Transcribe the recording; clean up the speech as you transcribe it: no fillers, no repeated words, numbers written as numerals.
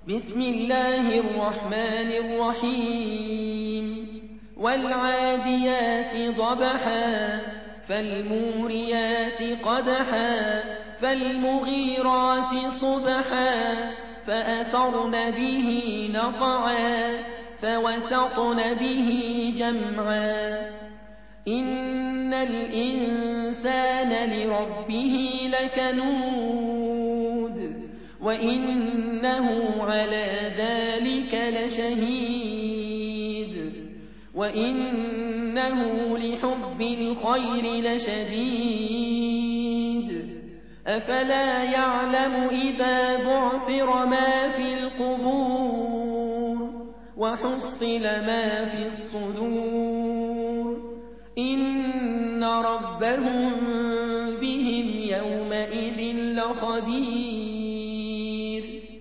بسم الله الرحمن الرحيم والعاديات ضبحا فالموريات قدحا فالمغيرات صبحا فأثرن به نقعا فوسطن به جمعا إن الإنسان لربه لكنود وإنه على ذلك لشهيد وإنه لحب الخير لشديد أفلا يعلم إذا بعثر ما في القبور وحصل ما في الصدور إن ربهم بهم يومئذ لخبير